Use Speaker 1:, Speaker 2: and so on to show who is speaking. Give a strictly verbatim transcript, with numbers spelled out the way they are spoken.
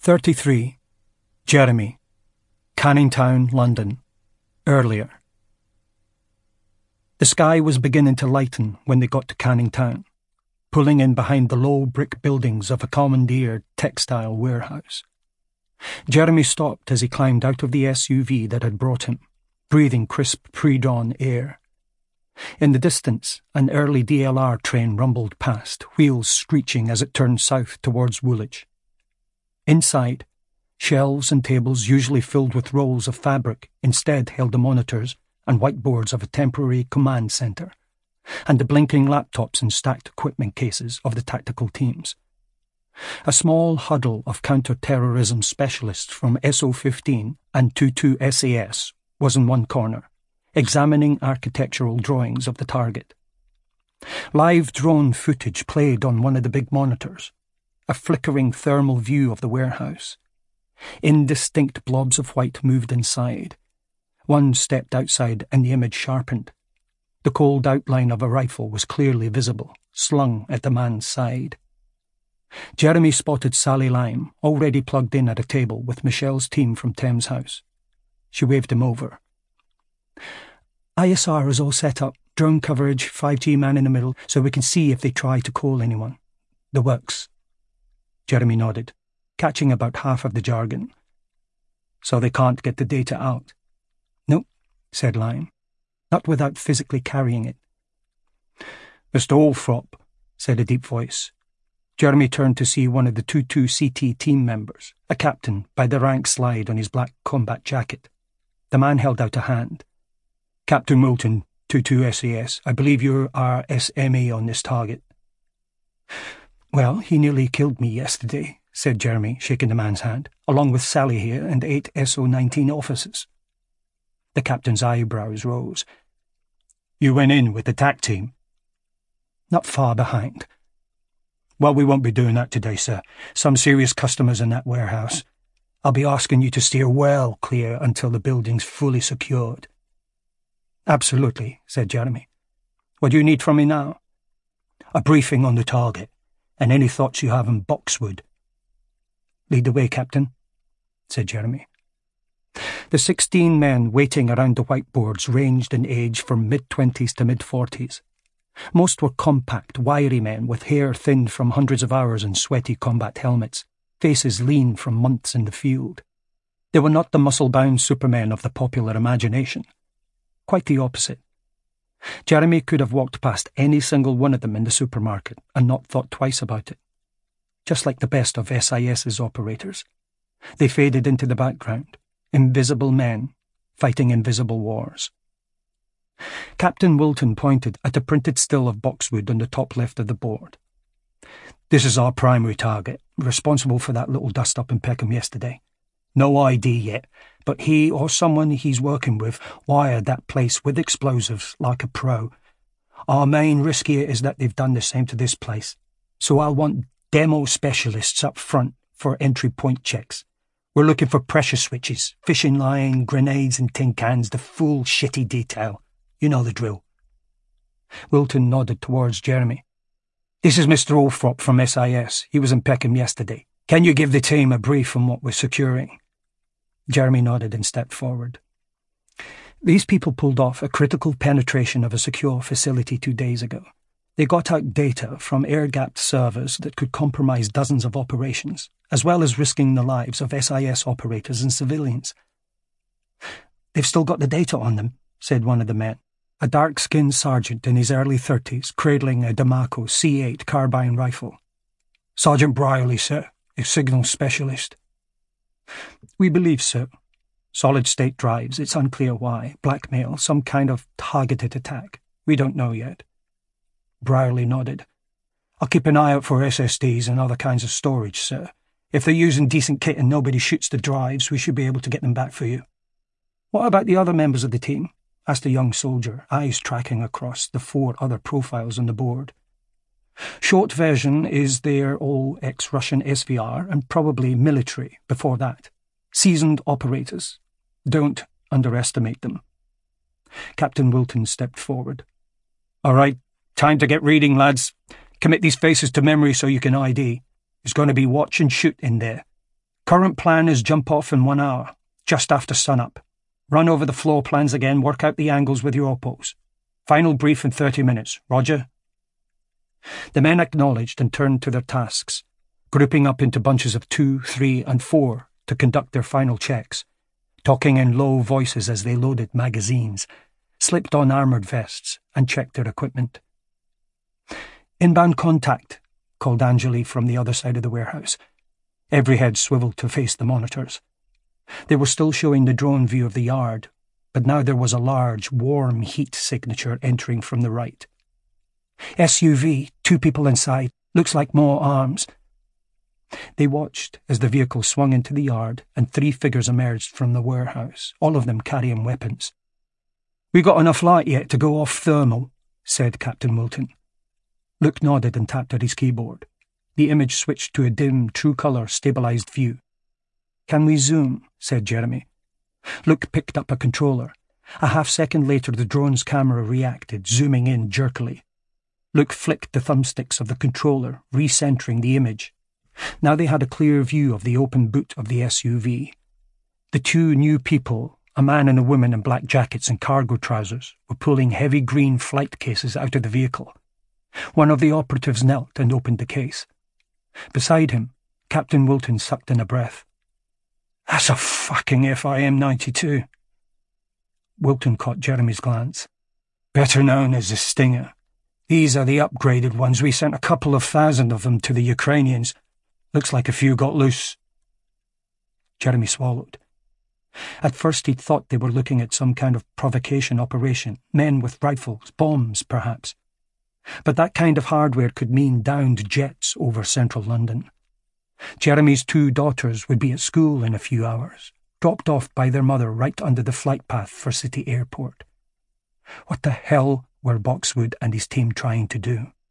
Speaker 1: thirty-three. Jeremy. Canning Town, London. Earlier. The sky was beginning to lighten when they got to Canning Town, pulling in behind the low brick buildings of a commandeered textile warehouse. Jeremy stopped as he climbed out of the S U V that had brought him, breathing crisp pre-dawn air. In the distance, an early D L R train rumbled past, wheels screeching as it turned south towards Woolwich. Inside, shelves and tables usually filled with rolls of fabric instead held the monitors and whiteboards of a temporary command centre, and the blinking laptops and stacked equipment cases of the tactical teams. A small huddle of counter-terrorism specialists from S O fifteen and twenty-two S A S was in one corner, examining architectural drawings of the target. Live drone footage played on one of the big monitors, a flickering thermal view of the warehouse. Indistinct blobs of white moved inside. One stepped outside and the image sharpened. The cold outline of a rifle was clearly visible, slung at the man's side. Jeremy spotted Sally Lime, already plugged in at a table with Michelle's team from Thames House. She waved him over. I S R is all set up, drone coverage, five G man in the middle, so we can see if they try to call anyone. The works. Jeremy nodded, catching about half of the jargon. So they can't get the data out? Nope, said Lime. Not without physically carrying it. Mister Althorp, said a deep voice. Jeremy turned to see one of the twenty-two C T team members, a captain, by the rank slide on his black combat jacket. The man held out a hand. Captain Moulton, twenty-two S A S, I believe you're our S M E on this target. Well, he nearly killed me yesterday, said Jeremy, shaking the man's hand, along with Sally here and eight S O nineteen officers. The captain's eyebrows rose. You went in with the T A C team? Not far behind. Well, we won't be doing that today, sir. Some serious customers in that warehouse. I'll be asking you to steer well clear until the building's fully secured. Absolutely, said Jeremy. What do you need from me now? A briefing on the target, and any thoughts you have on Boxwood. Lead the way, Captain, said Jeremy. The sixteen men waiting around the whiteboards ranged in age from mid-twenties to mid-forties. Most were compact, wiry men with hair thinned from hundreds of hours in sweaty combat helmets, faces lean from months in the field. They were not the muscle-bound supermen of the popular imagination. Quite the opposite. Jeremy could have walked past any single one of them in the supermarket and not thought twice about it. Just like the best of S I S's operators. They faded into the background, invisible men fighting invisible wars. Captain Wilton pointed at a printed still of Boxwood on the top left of the board. This is our primary target, responsible for that little dust-up in Peckham yesterday. No I D yet, but he or someone he's working with wired that place with explosives like a pro. Our main risk here is that they've done the same to this place, so I'll want demo specialists up front for entry point checks. We're looking for pressure switches, fishing line, grenades and tin cans, the full shitty detail. You know the drill. Wilton nodded towards Jeremy. This is Mister Althorp from S I S. He was in Peckham yesterday. Can you give the team a brief on what we're securing? Jeremy nodded and stepped forward. These people pulled off a critical penetration of a secure facility two days ago. They got out data from air-gapped servers that could compromise dozens of operations, as well as risking the lives of S I S operators and civilians. They've still got the data on them, said one of the men, a dark-skinned sergeant in his early thirties, cradling a Damaco C eight carbine rifle. Sergeant Brierly, sir, a signal specialist. We believe so. Solid-state drives, it's unclear why. Blackmail, some kind of targeted attack. We don't know yet. Brierly nodded. I'll keep an eye out for S S Ds and other kinds of storage, sir. If they're using decent kit and nobody shoots the drives, we should be able to get them back for you. What about the other members of the team? Asked a young soldier, eyes tracking across the four other profiles on the board. Short version is they're all ex-Russian S V R and probably military before that. Seasoned operators. Don't underestimate them. Captain Wilton stepped forward. All right, time to get reading, lads. Commit these faces to memory so you can I D. There's going to be watch and shoot in there. Current plan is jump off in one hour, just after sunup. Run over the floor plans again, work out the angles with your oppos. Final brief in thirty minutes, roger? The men acknowledged and turned to their tasks, grouping up into bunches of two, three, and four to conduct their final checks, talking in low voices as they loaded magazines, slipped on armoured vests, and checked their equipment. Inbound contact, called Angeli from the other side of the warehouse. Every head swiveled to face the monitors. They were still showing the drone view of the yard, but now there was a large, warm heat signature entering from the right. S U V, two people inside, looks like more arms. They watched as the vehicle swung into the yard and three figures emerged from the warehouse, all of them carrying weapons. "We got enough light yet to go off thermal," said Captain Wilton. Luke nodded and tapped at his keyboard. The image switched to a dim, true-colour, stabilised view. "Can we zoom?" said Jeremy. Luke picked up a controller. A half-second later the drone's camera reacted, zooming in jerkily. Luke flicked the thumbsticks of the controller, recentering the image. Now they had a clear view of the open boot of the S U V. The two new people, a man and a woman in black jackets and cargo trousers, were pulling heavy green flight cases out of the vehicle. One of the operatives knelt and opened the case. Beside him, Captain Wilton sucked in a breath. "That's a fucking F I M ninety-two. Wilton caught Jeremy's glance. "Better known as the Stinger. These are the upgraded ones. We sent a couple of thousand of them to the Ukrainians. Looks like a few got loose." Jeremy swallowed. At first he'd thought they were looking at some kind of provocation operation, men with rifles, bombs, perhaps. But that kind of hardware could mean downed jets over central London. Jeremy's two daughters would be at school in a few hours, dropped off by their mother right under the flight path for City Airport. What the hell were Boxwood and his team trying to do?